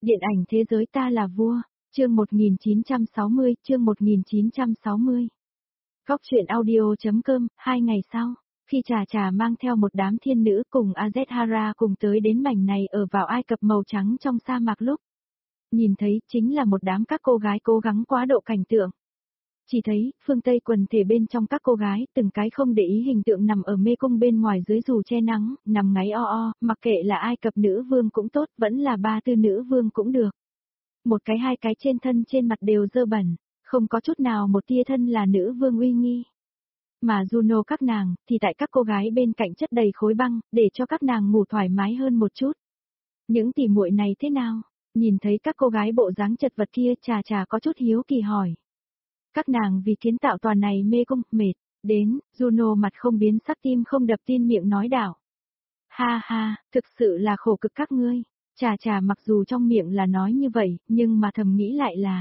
Điện ảnh thế giới ta là vua, chương 1960. Góc truyện audio.com, 2 ngày sau, khi Trà Trà mang theo một đám thiên nữ cùng Azethara cùng tới đến mảnh này ở vào Ai Cập màu trắng trong sa mạc lúc. Nhìn thấy chính là một đám các cô gái cố gắng quá độ cảnh tượng. Chỉ thấy, phương Tây quần thể bên trong các cô gái, từng cái không để ý hình tượng nằm ở mê cung bên ngoài dưới dù che nắng, nằm ngáy mặc kệ là Ai Cập nữ vương cũng tốt, vẫn là Ba Tư nữ vương cũng được. Một cái hai cái trên thân trên mặt đều dơ bẩn, không có chút nào một tia thân là nữ vương uy nghi. Mà Juno các nàng, thì tại các cô gái bên cạnh chất đầy khối băng, để cho các nàng ngủ thoải mái hơn một chút. Những tỉ muội này thế nào? Nhìn thấy các cô gái bộ dáng chật vật kia, Trà Trà có chút hiếu kỳ hỏi. Các nàng vì kiến tạo tòa này mê cung, mệt, đến, Juno mặt không biến sắc tim không đập tin miệng nói đảo. Ha ha, thực sự là khổ cực các ngươi. Trà Trà mặc dù trong miệng là nói như vậy, nhưng mà thầm nghĩ lại là.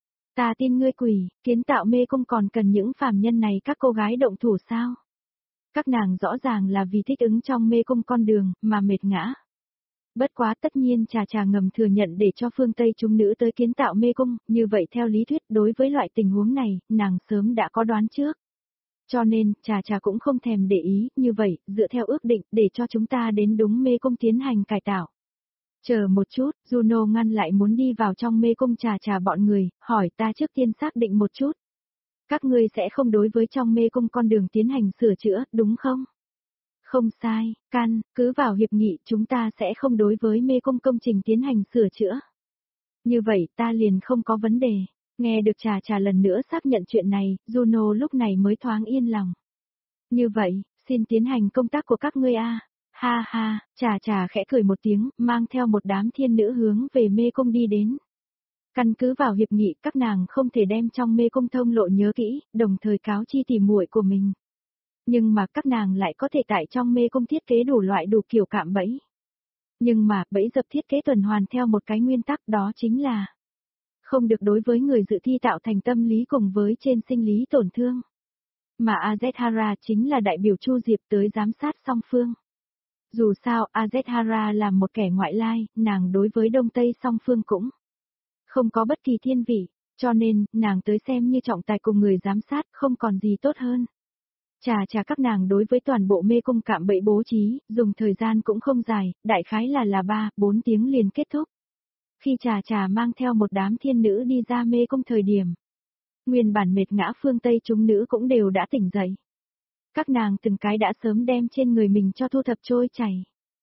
Ta tin ngươi quỷ, kiến tạo mê cung còn cần những phàm nhân này các cô gái động thủ sao? Các nàng rõ ràng là vì thích ứng trong mê cung con đường, mà mệt ngã. Bất quá tất nhiên Trà Trà ngầm thừa nhận để cho phương Tây chúng nữ tới kiến tạo mê cung, như vậy theo lý thuyết đối với loại tình huống này, nàng sớm đã có đoán trước. Cho nên, Trà Trà cũng không thèm để ý, như vậy, dựa theo ước định, để cho chúng ta đến đúng mê cung tiến hành cải tạo. Chờ một chút, Juno ngăn lại muốn đi vào trong mê cung Trà Trà bọn người, hỏi ta trước tiên xác định một chút. Các ngươi sẽ không đối với trong mê cung con đường tiến hành sửa chữa, đúng không? Không sai, cứ vào hiệp nghị chúng ta sẽ không đối với mê cung công trình tiến hành sửa chữa. Như vậy ta liền không có vấn đề. Nghe được Trà Trà lần nữa xác nhận chuyện này, Juno lúc này mới thoáng yên lòng. Như vậy, xin tiến hành công tác của các ngươi a. Ha ha, Trà Trà khẽ cười một tiếng, mang theo một đám thiên nữ hướng về mê cung đi đến. Căn cứ vào hiệp nghị các nàng không thể đem trong mê cung thông lộ nhớ kỹ, đồng thời cáo chi tỉ muội của mình. Nhưng mà các nàng lại có thể tại trong mê cung thiết kế đủ loại đủ kiểu cạm bẫy. Nhưng mà bẫy dập thiết kế tuần hoàn theo một cái nguyên tắc đó chính là không được đối với người dự thi tạo thành tâm lý cùng với trên sinh lý tổn thương. Mà Azethara chính là đại biểu Chu Diệp tới giám sát song phương. Dù sao Azethara là một kẻ ngoại lai, nàng đối với Đông Tây song phương cũng không có bất kỳ thiên vị, cho nên nàng tới xem như trọng tài cùng người giám sát không còn gì tốt hơn. Trà Trà các nàng đối với toàn bộ mê cung cạm bẫy bố trí, dùng thời gian cũng không dài, đại khái là 3-4 tiếng liền kết thúc. Khi Trà Trà mang theo một đám thiên nữ đi ra mê cung thời điểm, nguyên bản mệt ngã phương Tây chúng nữ cũng đều đã tỉnh dậy. Các nàng từng cái đã sớm đem trên người mình cho thu thập trôi chảy.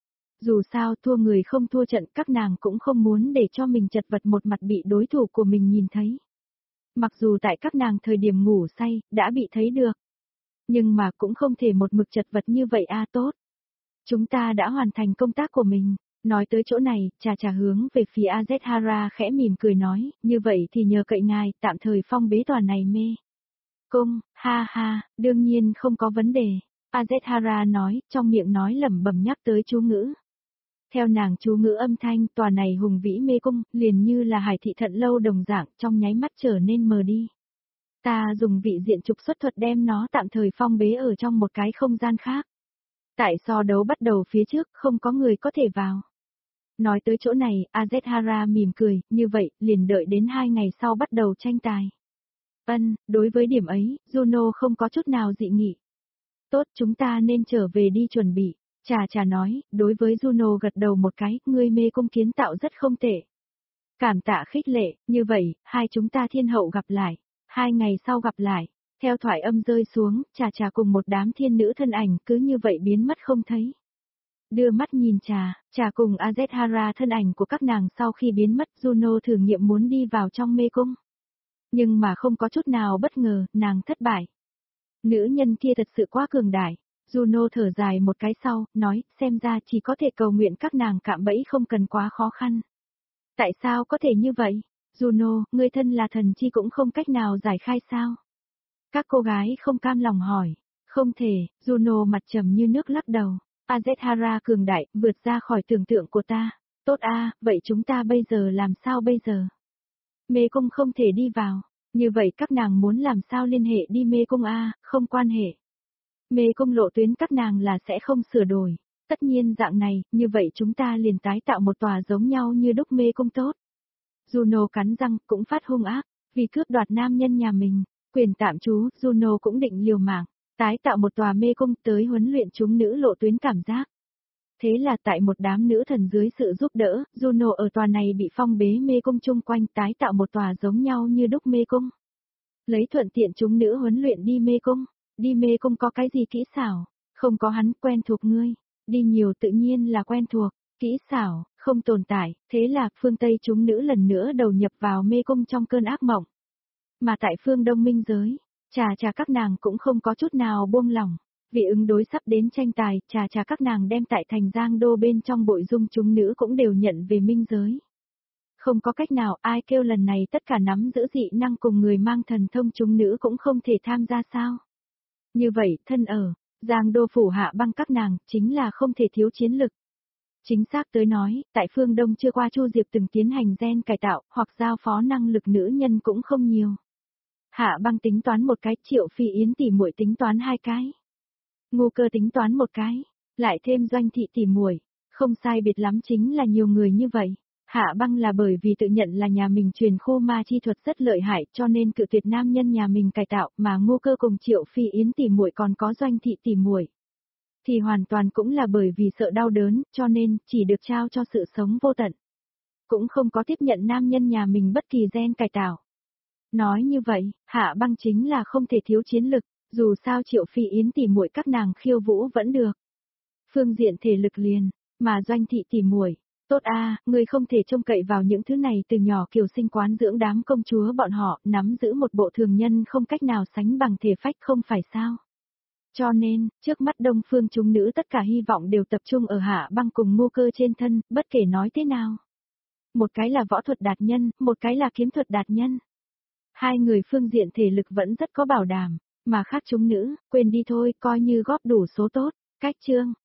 Dù sao thua người không thua trận các nàng cũng không muốn để cho mình chật vật một mặt bị đối thủ của mình nhìn thấy. Mặc dù tại các nàng thời điểm ngủ say, đã bị thấy được. Nhưng mà cũng không thể một mực chật vật như vậy tốt. Chúng ta đã hoàn thành công tác của mình. Nói tới chỗ này, Trà Trà hướng về phía Azethara khẽ mỉm cười nói, như vậy thì nhờ cậy ngài tạm thời phong bế tòa này mê cung, ha ha, đương nhiên không có vấn đề. Azethara nói, trong miệng nói lẩm bẩm nhắc tới chú ngữ. Theo nàng chú ngữ âm thanh, tòa này hùng vĩ mê cung, liền như là hải thị thận lâu đồng dạng, trong nháy mắt trở nên mờ đi. Ta dùng vị diện trục xuất thuật đem nó tạm thời phong bế ở trong một cái không gian khác. Tại so đấu bắt đầu phía trước, không có người có thể vào. Nói tới chỗ này, Azethara mỉm cười, như vậy, liền đợi đến 2 ngày sau bắt đầu tranh tài. Đối với điểm ấy, Juno không có chút nào dị nghị. Tốt, chúng ta nên trở về đi chuẩn bị. Trà Trà nói, đối với Juno gật đầu một cái, ngươi mê cung kiến tạo rất không tệ. Cảm tạ khích lệ, như vậy, hai chúng ta thiên hậu gặp lại. 2 ngày sau gặp lại. Theo thoại âm rơi xuống, Trà Trà cùng một đám thiên nữ thân ảnh cứ như vậy biến mất không thấy. Đưa mắt nhìn Trà cùng Azethara thân ảnh của các nàng sau khi biến mất, Juno thử nghiệm muốn đi vào trong mê cung. Nhưng mà không có chút nào bất ngờ, nàng thất bại. Nữ nhân kia thật sự quá cường đại. Juno thở dài một cái sau, nói, xem ra chỉ có thể cầu nguyện các nàng cạm bẫy không cần quá khó khăn. Tại sao có thể như vậy? Juno, ngươi thân là thần chi cũng không cách nào giải khai sao? Các cô gái không cam lòng hỏi. Không thể, Juno mặt trầm như nước lắc đầu. Azethara cường đại, vượt ra khỏi tưởng tượng của ta. Tốt vậy chúng ta bây giờ làm sao bây giờ? Mê cung không thể đi vào. Như vậy các nàng muốn làm sao liên hệ đi mê cung không quan hệ. Mê cung lộ tuyến các nàng là sẽ không sửa đổi. Tất nhiên dạng này, như vậy chúng ta liền tái tạo một tòa giống nhau như đúc mê cung tốt. Juno cắn răng cũng phát hung ác, vì cướp đoạt nam nhân nhà mình, quyền tạm trú, Juno cũng định liều mạng, tái tạo một tòa mê cung tới huấn luyện chúng nữ lộ tuyến cảm giác. Thế là tại một đám nữ thần dưới sự giúp đỡ, Juno ở tòa này bị phong bế mê cung chung quanh tái tạo một tòa giống nhau như đúc mê cung. Lấy thuận tiện chúng nữ huấn luyện đi mê cung. Đi mê cung có cái gì kỹ xảo, không có hắn quen thuộc ngươi. Đi nhiều tự nhiên là quen thuộc, kỹ xảo, không tồn tại, thế là phương Tây chúng nữ lần nữa đầu nhập vào mê cung trong cơn ác mộng. Mà tại phương Đông Minh giới, chà các nàng cũng không có chút nào buông lỏng. Vì ứng đối sắp đến tranh tài, chà các nàng đem tại thành Giang Đô bên trong bội dung chúng nữ cũng đều nhận về minh giới. Không có cách nào ai kêu lần này tất cả nắm giữ dị năng cùng người mang thần thông chúng nữ cũng không thể tham gia sao. Như vậy, thân ở, Giang Đô phủ hạ băng các nàng, chính là không thể thiếu chiến lực. Chính xác tới nói, tại phương Đông chưa qua Chu Diệp từng tiến hành gen cải tạo, hoặc giao phó năng lực nữ nhân cũng không nhiều. Hạ băng tính toán một cái, Triệu Phi Yến tỷ muội tính toán hai cái. Ngô Cơ tính toán một cái, lại thêm Doanh Thị tỷ muội, không sai biệt lắm chính là nhiều người như vậy. Hạ băng là bởi vì tự nhận là nhà mình truyền khô ma chi thuật rất lợi hại cho nên cự tuyệt nam nhân nhà mình cải tạo, mà Ngô Cơ cùng Triệu Phi Yến tỷ muội còn có Doanh Thị tỷ muội thì hoàn toàn cũng là bởi vì sợ đau đớn, cho nên chỉ được trao cho sự sống vô tận. Cũng không có tiếp nhận nam nhân nhà mình bất kỳ gen cải tạo. Nói như vậy, Hạ băng chính là không thể thiếu chiến lực, dù sao Triệu Phi Yến tỷ muội các nàng khiêu vũ vẫn được. Phương diện thể lực liền, mà Doanh Thị tỷ muội, tốt a, người không thể trông cậy vào những thứ này từ nhỏ kiều sinh quán dưỡng đám công chúa bọn họ, nắm giữ một bộ thường nhân không cách nào sánh bằng thể phách không phải sao. Cho nên, trước mắt Đông Phương chúng nữ tất cả hy vọng đều tập trung ở Hạ băng cùng Ngô Cơ trên thân, bất kể nói thế nào. Một cái là võ thuật đạt nhân, một cái là kiếm thuật đạt nhân. Hai người phương diện thể lực vẫn rất có bảo đảm, mà khác chúng nữ, quên đi thôi, coi như góp đủ số tốt. Cách chương